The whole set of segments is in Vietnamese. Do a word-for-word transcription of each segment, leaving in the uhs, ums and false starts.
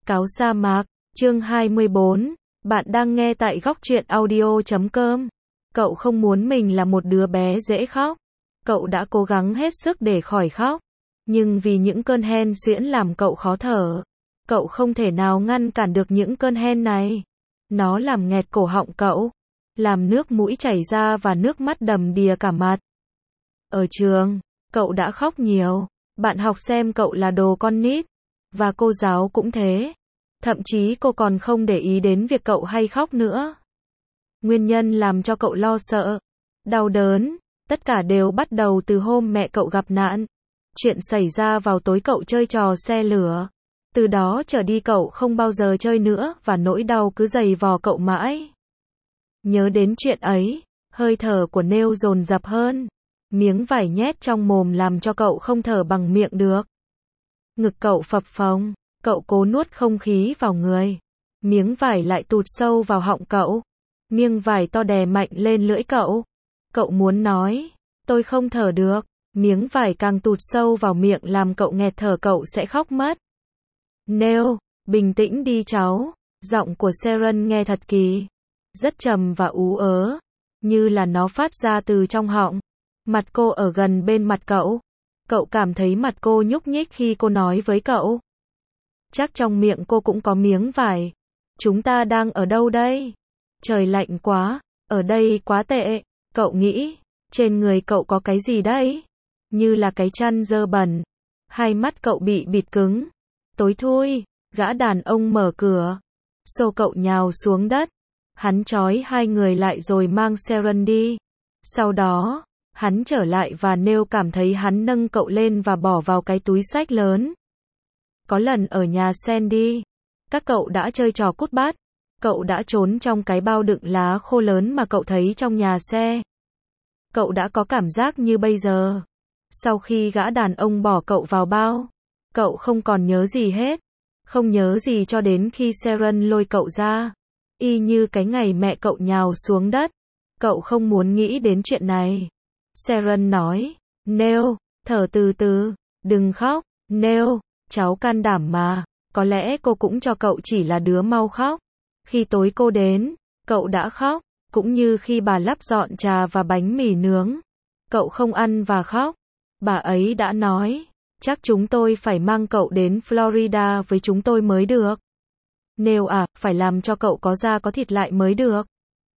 Cáo sa mạc, chương hai mươi bốn, bạn đang nghe tại góc truyện audio chấm com. Cậu không muốn mình là một đứa bé dễ khóc. Cậu đã cố gắng hết sức để khỏi khóc. Nhưng vì những cơn hen suyễn làm cậu khó thở. Cậu không thể nào ngăn cản được những cơn hen này. Nó làm nghẹt cổ họng cậu. Làm nước mũi chảy ra và nước mắt đầm đìa cả mặt. Ở trường, cậu đã khóc nhiều. Bạn học xem cậu là đồ con nít. Và cô giáo cũng thế. Thậm chí cô còn không để ý đến việc cậu hay khóc nữa. Nguyên nhân làm cho cậu lo sợ, đau đớn, tất cả đều bắt đầu từ hôm mẹ cậu gặp nạn. Chuyện xảy ra vào tối cậu chơi trò xe lửa. Từ đó trở đi cậu không bao giờ chơi nữa và nỗi đau cứ giày vò cậu mãi. Nhớ đến chuyện ấy, hơi thở của Neil dồn dập hơn. Miếng vải nhét trong mồm làm cho cậu không thở bằng miệng được. Ngực cậu phập phồng, cậu cố nuốt không khí vào người. Miếng vải lại tụt sâu vào họng cậu. Miếng vải to đè mạnh lên lưỡi cậu. Cậu muốn nói, tôi không thở được. Miếng vải càng tụt sâu vào miệng làm cậu nghẹt thở, cậu sẽ khóc mất. Neil, bình tĩnh đi cháu. Giọng của Sharon nghe thật kỳ. Rất trầm và ú ớ. Như là nó phát ra từ trong họng. Mặt cô ở gần bên mặt cậu. Cậu cảm thấy mặt cô nhúc nhích khi cô nói với cậu. Chắc trong miệng cô cũng có miếng vải. Chúng ta đang ở đâu đây? Trời lạnh quá, ở đây quá tệ. Cậu nghĩ, trên người cậu có cái gì đấy? Như là cái chăn dơ bẩn. Hai mắt cậu bị bịt cứng. Tối thui, gã đàn ông mở cửa. Xô cậu nhào xuống đất. Hắn trói hai người lại rồi mang Sharon đi. Sau đó, hắn trở lại và Neil cảm thấy hắn nâng cậu lên và bỏ vào cái túi xách lớn. Có lần ở nhà Sandy, các cậu đã chơi trò cút bát. Cậu đã trốn trong cái bao đựng lá khô lớn mà cậu thấy trong nhà xe. Cậu đã có cảm giác như bây giờ. Sau khi gã đàn ông bỏ cậu vào bao, cậu không còn nhớ gì hết. Không nhớ gì cho đến khi Sharon lôi cậu ra. Y như cái ngày mẹ cậu nhào xuống đất. Cậu không muốn nghĩ đến chuyện này. Sharon nói, Neil, thở từ từ, đừng khóc. Neil, cháu can đảm mà. Có lẽ cô cũng cho cậu chỉ là đứa mau khóc. Khi tối cô đến, cậu đã khóc. Cũng như khi bà lắp dọn trà và bánh mì nướng. Cậu không ăn và khóc. Bà ấy đã nói, chắc chúng tôi phải mang cậu đến Florida với chúng tôi mới được. Neil à, phải làm cho cậu có da có thịt lại mới được.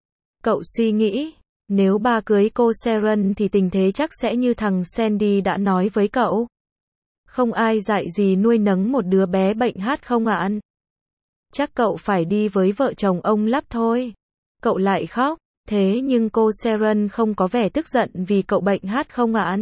Cậu suy nghĩ, nếu ba cưới cô Sharon thì tình thế chắc sẽ như thằng Sandy đã nói với cậu. Không ai dạy gì nuôi nấng một đứa bé bệnh hát không ạ? Chắc cậu phải đi với vợ chồng ông Lắp thôi. Cậu lại khóc, thế nhưng cô Sharon không có vẻ tức giận vì cậu bệnh hát không ạ?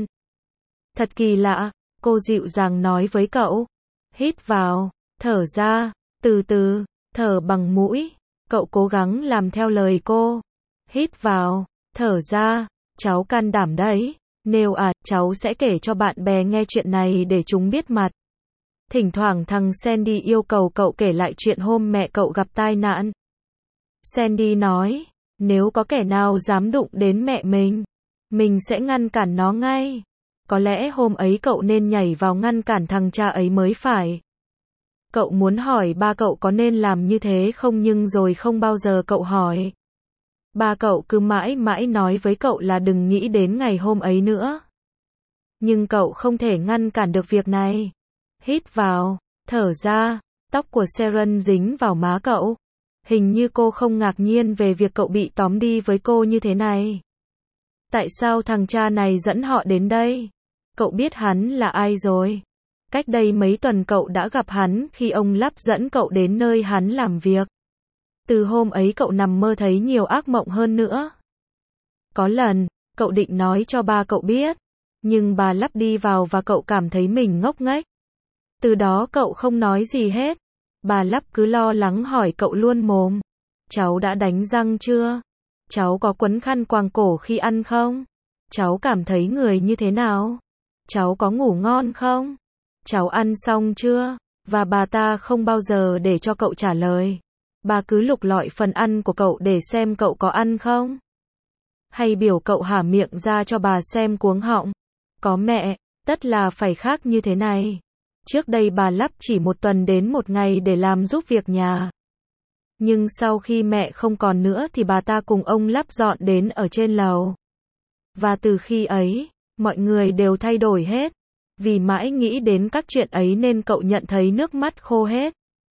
Thật kỳ lạ, cô dịu dàng nói với cậu. Hít vào, thở ra, từ từ, thở bằng mũi. Cậu cố gắng làm theo lời cô. Hít vào, thở ra, cháu can đảm đấy. Neil à, cháu sẽ kể cho bạn bè nghe chuyện này để chúng biết mặt. Thỉnh thoảng thằng Sandy yêu cầu cậu kể lại chuyện hôm mẹ cậu gặp tai nạn. Sandy nói, nếu có kẻ nào dám đụng đến mẹ mình, mình sẽ ngăn cản nó ngay. Có lẽ hôm ấy cậu nên nhảy vào ngăn cản thằng cha ấy mới phải. Cậu muốn hỏi ba cậu có nên làm như thế không nhưng rồi không bao giờ cậu hỏi. Ba cậu cứ mãi mãi nói với cậu là đừng nghĩ đến ngày hôm ấy nữa. Nhưng cậu không thể ngăn cản được việc này. Hít vào, thở ra, tóc của Sharon dính vào má cậu. Hình như cô không ngạc nhiên về việc cậu bị tóm đi với cô như thế này. Tại sao thằng cha này dẫn họ đến đây? Cậu biết hắn là ai rồi. Cách đây mấy tuần cậu đã gặp hắn khi ông Lắp dẫn cậu đến nơi hắn làm việc. Từ hôm ấy cậu nằm mơ thấy nhiều ác mộng hơn nữa. Có lần, cậu định nói cho ba cậu biết. Nhưng bà Lắp đi vào và cậu cảm thấy mình ngốc nghếch. Từ đó cậu không nói gì hết. Bà Lắp cứ lo lắng hỏi cậu luôn mồm. Cháu đã đánh răng chưa? Cháu có quấn khăn quàng cổ khi ăn không? Cháu cảm thấy người như thế nào? Cháu có ngủ ngon không? Cháu ăn xong chưa? Và bà ta không bao giờ để cho cậu trả lời. Bà cứ lục lọi phần ăn của cậu để xem cậu có ăn không? Hay biểu cậu há miệng ra cho bà xem cuống họng. Có mẹ, tất là phải khác như thế này. Trước đây bà lắp chỉ một tuần đến một ngày để làm giúp việc nhà. Nhưng sau khi mẹ không còn nữa thì bà ta cùng ông lắp dọn đến ở trên lầu. Và từ khi ấy, mọi người đều thay đổi hết. Vì mãi nghĩ đến các chuyện ấy nên cậu nhận thấy nước mắt khô hết.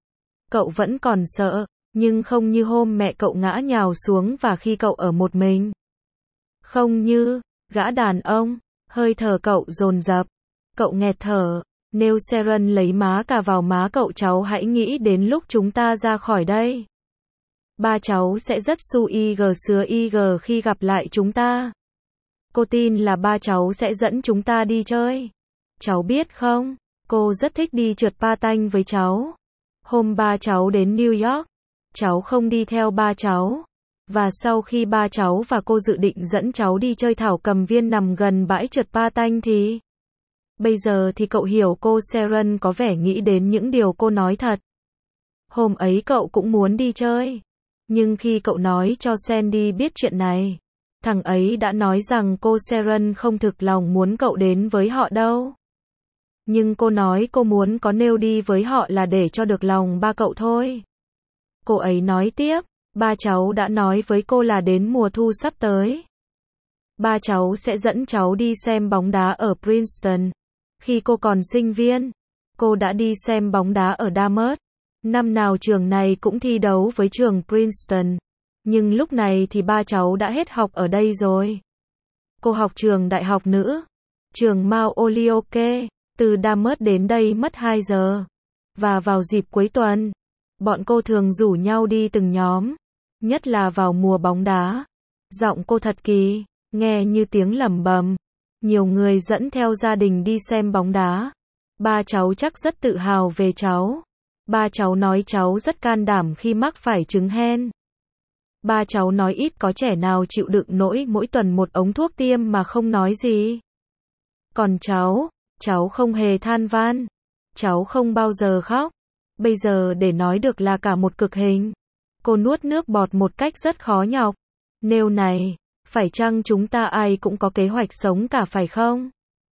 Cậu vẫn còn sợ, nhưng không như hôm mẹ cậu ngã nhào xuống và khi cậu ở một mình. Không như, gã đàn ông, hơi thở cậu dồn dập. Cậu nghẹt thở, nếu Sharon lấy má cà vào má cậu, cháu hãy nghĩ đến lúc chúng ta ra khỏi đây. Ba cháu sẽ rất su y gờ sứa y gờ khi gặp lại chúng ta. Cô tin là ba cháu sẽ dẫn chúng ta đi chơi. Cháu biết không, cô rất thích đi trượt patin với cháu. Hôm ba cháu đến New York, cháu không đi theo ba cháu. Và sau khi ba cháu và cô dự định dẫn cháu đi chơi thảo cầm viên nằm gần bãi trượt patin thì... Bây giờ thì cậu hiểu cô Sharon có vẻ nghĩ đến những điều cô nói thật. Hôm ấy cậu cũng muốn đi chơi. Nhưng khi cậu nói cho Sandy biết chuyện này, thằng ấy đã nói rằng cô Sharon không thực lòng muốn cậu đến với họ đâu. Nhưng cô nói cô muốn có nêu đi với họ là để cho được lòng ba cậu thôi. Cô ấy nói tiếp, ba cháu đã nói với cô là đến mùa thu sắp tới, ba cháu sẽ dẫn cháu đi xem bóng đá ở Princeton. Khi cô còn sinh viên, cô đã đi xem bóng đá ở Dartmouth. Năm nào trường này cũng thi đấu với trường Princeton. Nhưng lúc này thì ba cháu đã hết học ở đây rồi. Cô học trường đại học nữ, trường Mount Holyoke. Từ Dartmouth đến đây mất hai giờ. Và vào dịp cuối tuần, bọn cô thường rủ nhau đi từng nhóm. Nhất là vào mùa bóng đá. Giọng cô thật kỳ, nghe như tiếng lẩm bẩm. Nhiều người dẫn theo gia đình đi xem bóng đá. Ba cháu chắc rất tự hào về cháu. Ba cháu nói cháu rất can đảm khi mắc phải chứng hen. Ba cháu nói ít có trẻ nào chịu đựng nổi mỗi tuần một ống thuốc tiêm mà không nói gì. Còn cháu, cháu không hề than van. Cháu không bao giờ khóc. Bây giờ để nói được là cả một cực hình. Cô nuốt nước bọt một cách rất khó nhọc. Nêu này, phải chăng chúng ta ai cũng có kế hoạch sống cả phải không?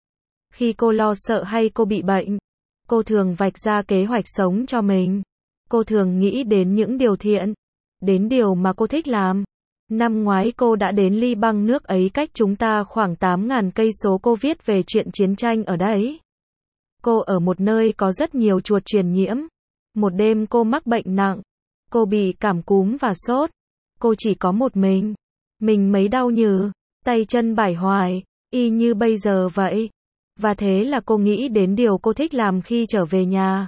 Khi cô lo sợ hay cô bị bệnh, cô thường vạch ra kế hoạch sống cho mình. Cô thường nghĩ đến những điều thiện, đến điều mà cô thích làm. Năm ngoái cô đã đến Ly Băng, nước ấy cách chúng ta khoảng tám nghìn cây số. Cô viết về chuyện chiến tranh ở đấy. Cô ở một nơi có rất nhiều chuột truyền nhiễm. Một đêm cô mắc bệnh nặng. Cô bị cảm cúm và sốt. Cô chỉ có một mình. Mình mấy đau nhừ, tay chân bải hoài, y như bây giờ vậy. Và thế là cô nghĩ đến điều cô thích làm khi trở về nhà.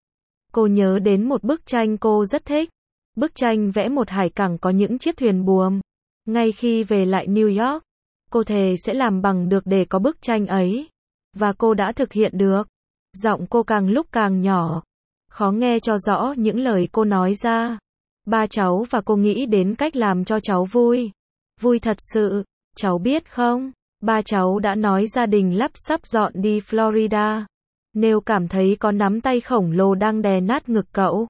Cô nhớ đến một bức tranh cô rất thích. Bức tranh vẽ một hải cảng có những chiếc thuyền buồm. Ngay khi về lại New York, cô thề sẽ làm bằng được để có bức tranh ấy. Và cô đã thực hiện được. Giọng cô càng lúc càng nhỏ. Khó nghe cho rõ những lời cô nói ra. Ba cháu và cô nghĩ đến cách làm cho cháu vui. Vui thật sự. Cháu biết không? Ba cháu đã nói gia đình lắp sắp dọn đi Florida. Nếu cảm thấy có nắm tay khổng lồ đang đè nát ngực cậu.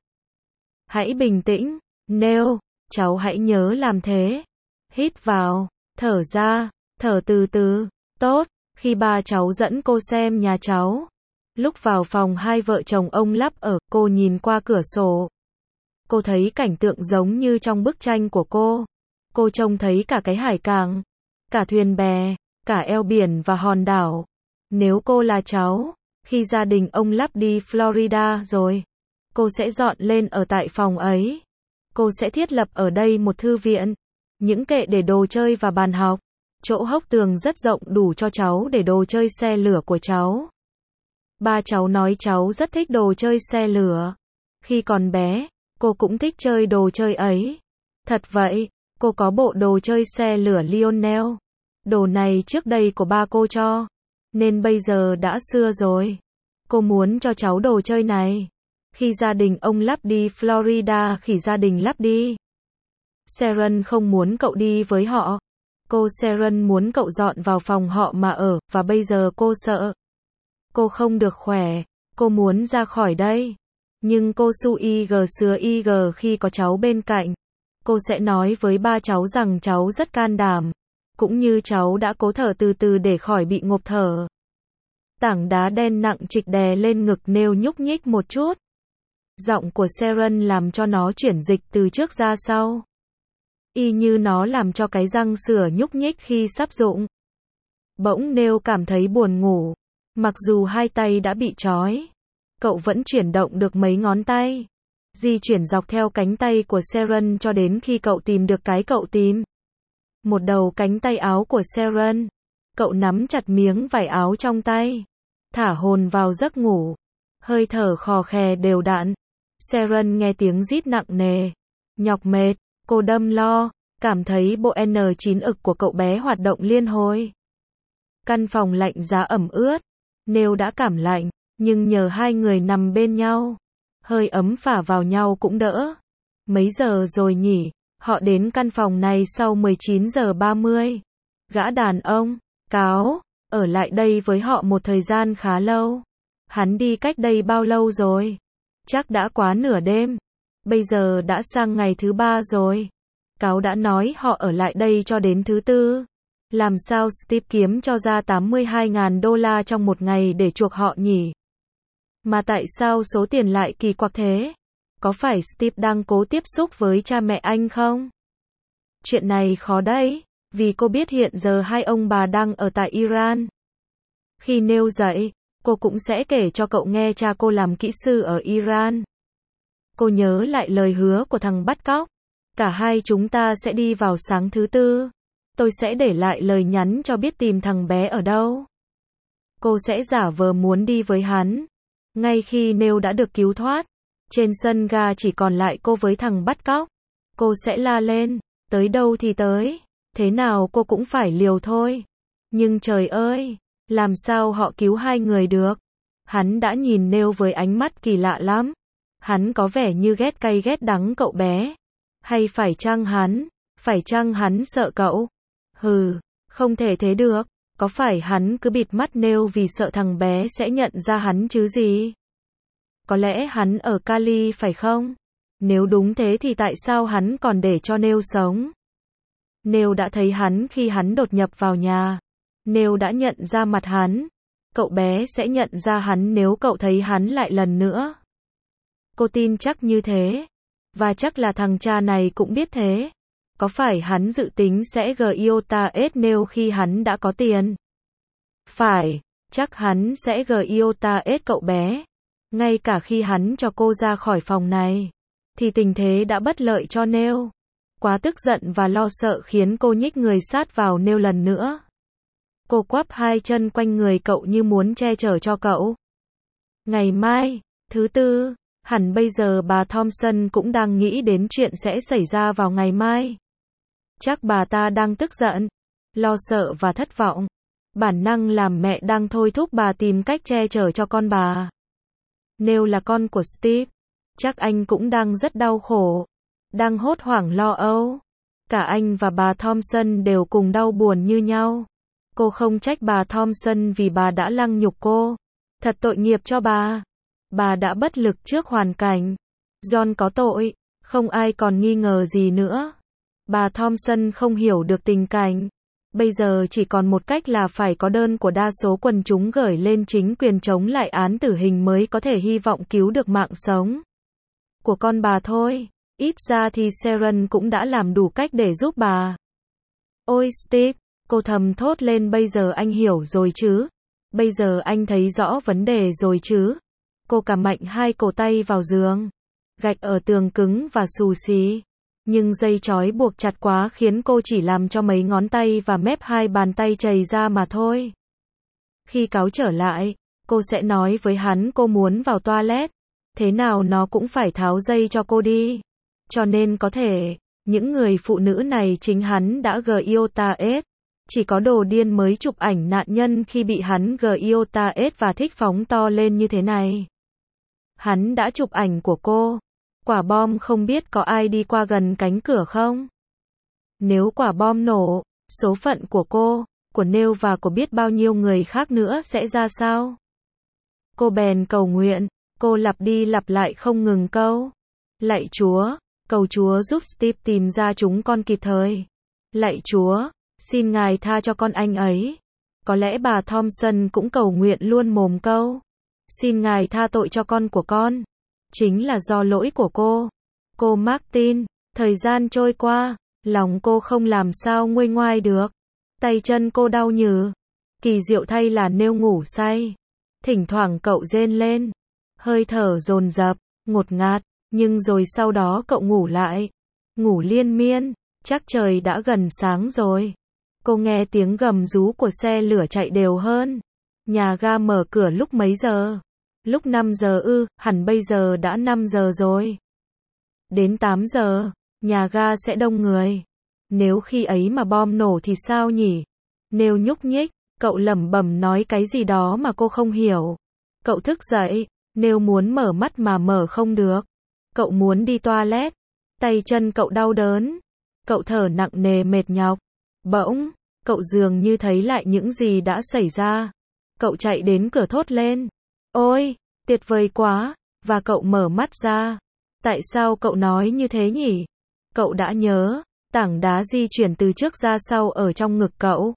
Hãy bình tĩnh. Nếu, cháu hãy nhớ làm thế. Hít vào, thở ra, thở từ từ. Tốt, khi ba cháu dẫn cô xem nhà cháu. Lúc vào phòng hai vợ chồng ông lắp ở, cô nhìn qua cửa sổ. Cô thấy cảnh tượng giống như trong bức tranh của cô. Cô trông thấy cả cái hải cảng, cả thuyền bè, cả eo biển và hòn đảo. Nếu cô là cháu, khi gia đình ông lắp đi Florida rồi, cô sẽ dọn lên ở tại phòng ấy. Cô sẽ thiết lập ở đây một thư viện, những kệ để đồ chơi và bàn học. Chỗ hốc tường rất rộng đủ cho cháu để đồ chơi xe lửa của cháu. Ba cháu nói cháu rất thích đồ chơi xe lửa. Khi còn bé, cô cũng thích chơi đồ chơi ấy. Thật vậy, cô có bộ đồ chơi xe lửa Lionel. Đồ này trước đây của ba cô cho, nên bây giờ đã xưa rồi. Cô muốn cho cháu đồ chơi này. Khi gia đình ông lắp đi Florida, khi gia đình lắp đi, Sharon không muốn cậu đi với họ. Cô Sharon muốn cậu dọn vào phòng họ mà ở, và bây giờ cô sợ. Cô không được khỏe, cô muốn ra khỏi đây. Nhưng cô su y gờ sứa y gờ khi có cháu bên cạnh. Cô sẽ nói với ba cháu rằng cháu rất can đảm. Cũng như cháu đã cố thở từ từ để khỏi bị ngộp thở. Tảng đá đen nặng trịch đè lên ngực Neil nhúc nhích một chút. Giọng của Sharon làm cho nó chuyển dịch từ trước ra sau. Y như nó làm cho cái răng sữa nhúc nhích khi sắp rụng. Bỗng Neil cảm thấy buồn ngủ. Mặc dù hai tay đã bị trói, cậu vẫn chuyển động được mấy ngón tay. Di chuyển dọc theo cánh tay của Sharon cho đến khi cậu tìm được cái cậu tìm. Một đầu cánh tay áo của Sharon. Cậu nắm chặt miếng vải áo trong tay. Thả hồn vào giấc ngủ. Hơi thở khò khè đều đặn. Sharon nghe tiếng rít nặng nề. Nhọc mệt, cô đâm lo, cảm thấy bộ N chín ực của cậu bé hoạt động liên hồi. Căn phòng lạnh giá ẩm ướt. Neil đã cảm lạnh, nhưng nhờ hai người nằm bên nhau, hơi ấm phả vào nhau cũng đỡ. Mấy giờ rồi nhỉ? Họ đến căn phòng này sau mười chín giờ ba mươi. Gã đàn ông, cáo, ở lại đây với họ một thời gian khá lâu. Hắn đi cách đây bao lâu rồi? Chắc đã quá nửa đêm. Bây giờ đã sang ngày thứ ba rồi. Cáo đã nói họ ở lại đây cho đến thứ tư. Làm sao Steve kiếm cho ra tám mươi hai nghìn đô la trong một ngày để chuộc họ nhỉ? Mà tại sao số tiền lại kỳ quặc thế? Có phải Steve đang cố tiếp xúc với cha mẹ anh không? Chuyện này khó đấy, vì cô biết hiện giờ hai ông bà đang ở tại Iran. Khi Neil dậy, cô cũng sẽ kể cho cậu nghe cha cô làm kỹ sư ở Iran. Cô nhớ lại lời hứa của thằng bắt cóc. Cả hai chúng ta sẽ đi vào sáng thứ tư. Tôi sẽ để lại lời nhắn cho biết tìm thằng bé ở đâu. Cô sẽ giả vờ muốn đi với hắn. Ngay khi Neil đã được cứu thoát, trên sân ga chỉ còn lại cô với thằng bắt cóc. Cô sẽ la lên, tới đâu thì tới, thế nào cô cũng phải liều thôi. Nhưng trời ơi, làm sao họ cứu hai người được? Hắn đã nhìn Neil với ánh mắt kỳ lạ lắm. Hắn có vẻ như ghét cay ghét đắng cậu bé. Hay phải chăng hắn, phải chăng hắn sợ cậu? Hừ, không thể thế được. Có phải hắn cứ bịt mắt Neil vì sợ thằng bé sẽ nhận ra hắn chứ gì? Có lẽ hắn ở Cali phải không? Nếu đúng thế thì tại sao hắn còn để cho Neil sống? Neil đã thấy hắn khi hắn đột nhập vào nhà. Neil đã nhận ra mặt hắn. Cậu bé sẽ nhận ra hắn nếu cậu thấy hắn lại lần nữa. Cô tin chắc như thế. Và chắc là thằng cha này cũng biết thế. Có phải hắn dự tính sẽ giota ét Neil khi hắn đã có tiền? Phải, chắc hắn sẽ giota ét cậu bé. Ngay cả khi hắn cho cô ra khỏi phòng này, thì tình thế đã bất lợi cho Neil. Quá tức giận và lo sợ khiến cô nhích người sát vào Neil lần nữa. Cô quắp hai chân quanh người cậu như muốn che chở cho cậu. Ngày mai, thứ tư, hẳn bây giờ bà Thompson cũng đang nghĩ đến chuyện sẽ xảy ra vào ngày mai. Chắc bà ta đang tức giận, lo sợ và thất vọng. Bản năng làm mẹ đang thôi thúc bà tìm cách che chở cho con bà. Neil là con của Steve. Chắc anh cũng đang rất đau khổ. Đang hốt hoảng lo âu. Cả anh và bà Thompson đều cùng đau buồn như nhau. Cô không trách bà Thompson vì bà đã lăng nhục cô. Thật tội nghiệp cho bà. Bà đã bất lực trước hoàn cảnh. John có tội. Không ai còn nghi ngờ gì nữa. Bà Thompson không hiểu được tình cảnh. Bây giờ chỉ còn một cách là phải có đơn của đa số quần chúng gửi lên chính quyền chống lại án tử hình mới có thể hy vọng cứu được mạng sống của con bà thôi. Ít ra thì Sharon cũng đã làm đủ cách để giúp bà. Ôi Steve, cô thầm thốt lên, bây giờ anh hiểu rồi chứ? Bây giờ anh thấy rõ vấn đề rồi chứ? Cô cắm mạnh hai cổ tay vào giường. Gạch ở tường cứng và xù xì. Nhưng dây trói buộc chặt quá khiến cô chỉ làm cho mấy ngón tay và mép hai bàn tay chày ra mà thôi. Khi cáo trở lại, cô sẽ nói với hắn cô muốn vào toilet. Thế nào nó cũng phải tháo dây cho cô đi. Cho nên có thể, những người phụ nữ này chính hắn đã giota ét. Chỉ có đồ điên mới chụp ảnh nạn nhân khi bị hắn giota ét và thích phóng to lên như thế này. Hắn đã chụp ảnh của cô. Quả bom không biết có ai đi qua gần cánh cửa không? Nếu quả bom nổ, số phận của cô, của Neil và của biết bao nhiêu người khác nữa sẽ ra sao? Cô bèn cầu nguyện, cô lặp đi lặp lại không ngừng câu. Lạy Chúa, cầu Chúa giúp Steve tìm ra chúng con kịp thời. Lạy Chúa, xin Ngài tha cho con anh ấy. Có lẽ bà Thompson cũng cầu nguyện luôn mồm câu. Xin ngài tha tội cho con của con. Chính là do lỗi của cô. Cô Martin, thời gian trôi qua, lòng cô không làm sao nguôi ngoai được. Tay chân cô đau nhừ. Kỳ diệu thay là Neil ngủ say. Thỉnh thoảng cậu rên lên. Hơi thở dồn dập, ngột ngạt, nhưng rồi sau đó cậu ngủ lại. Ngủ liên miên, chắc trời đã gần sáng rồi. Cô nghe tiếng gầm rú của xe lửa chạy đều hơn. Nhà ga mở cửa lúc mấy giờ? Lúc năm giờ ư, hẳn bây giờ đã năm giờ rồi. Đến tám giờ, nhà ga sẽ đông người. Nếu khi ấy mà bom nổ thì sao nhỉ? Neil nhúc nhích, cậu lẩm bẩm nói cái gì đó mà cô không hiểu. Cậu thức dậy, Neil muốn mở mắt mà mở không được. Cậu muốn đi toilet, tay chân cậu đau đớn. Cậu thở nặng nề mệt nhọc. Bỗng, cậu dường như thấy lại những gì đã xảy ra. Cậu chạy đến cửa thốt lên. Ôi, tuyệt vời quá, và cậu mở mắt ra. Tại sao cậu nói như thế nhỉ? Cậu đã nhớ, tảng đá di chuyển từ trước ra sau ở trong ngực cậu.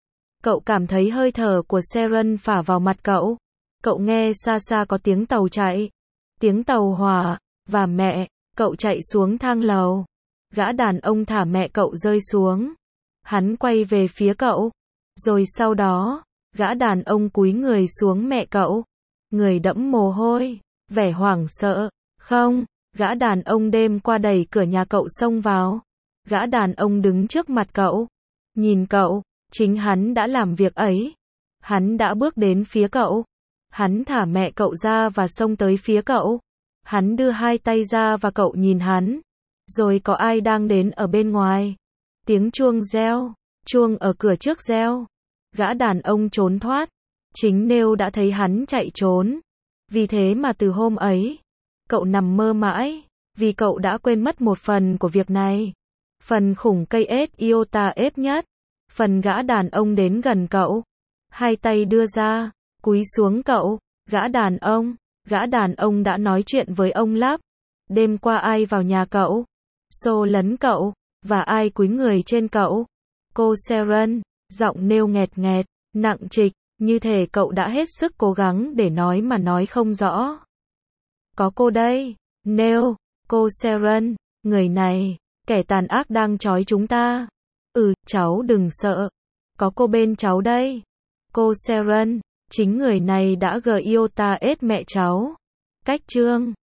Cậu cảm thấy hơi thở của Sharon phả vào mặt cậu. Cậu nghe xa xa có tiếng tàu chạy. Tiếng tàu hỏa, và mẹ, cậu chạy xuống thang lầu. Gã đàn ông thả mẹ cậu rơi xuống. Hắn quay về phía cậu. Rồi sau đó, gã đàn ông cúi người xuống mẹ cậu. Người đẫm mồ hôi, vẻ hoảng sợ. Không, gã đàn ông đêm qua đẩy cửa nhà cậu xông vào. Gã đàn ông đứng trước mặt cậu. Nhìn cậu, chính hắn đã làm việc ấy. Hắn đã bước đến phía cậu. Hắn thả mẹ cậu ra và xông tới phía cậu. Hắn đưa hai tay ra và cậu nhìn hắn. Rồi có ai đang đến ở bên ngoài. Tiếng chuông reo. Chuông ở cửa trước reo. Gã đàn ông trốn thoát. Chính Neil đã thấy hắn chạy trốn. Vì thế mà từ hôm ấy, cậu nằm mơ mãi. Vì cậu đã quên mất một phần của việc này. Phần khủng cây ếch iota ếch nhất. Phần gã đàn ông đến gần cậu. Hai tay đưa ra, cúi xuống cậu. Gã đàn ông, gã đàn ông đã nói chuyện với ông Lắp. Đêm qua ai vào nhà cậu? Xô lấn cậu, và ai cúi người trên cậu? Cô Sharon, giọng Neil nghẹt nghẹt, nặng trịch, như thể cậu đã hết sức cố gắng để nói mà nói không rõ. Có cô đây, Neil, cô Sharon, người này, kẻ tàn ác đang trói chúng ta. Ừ, cháu đừng sợ. Có cô bên cháu đây. Cô Sharon, chính người này đã gờ iota ết mẹ cháu. Cách chương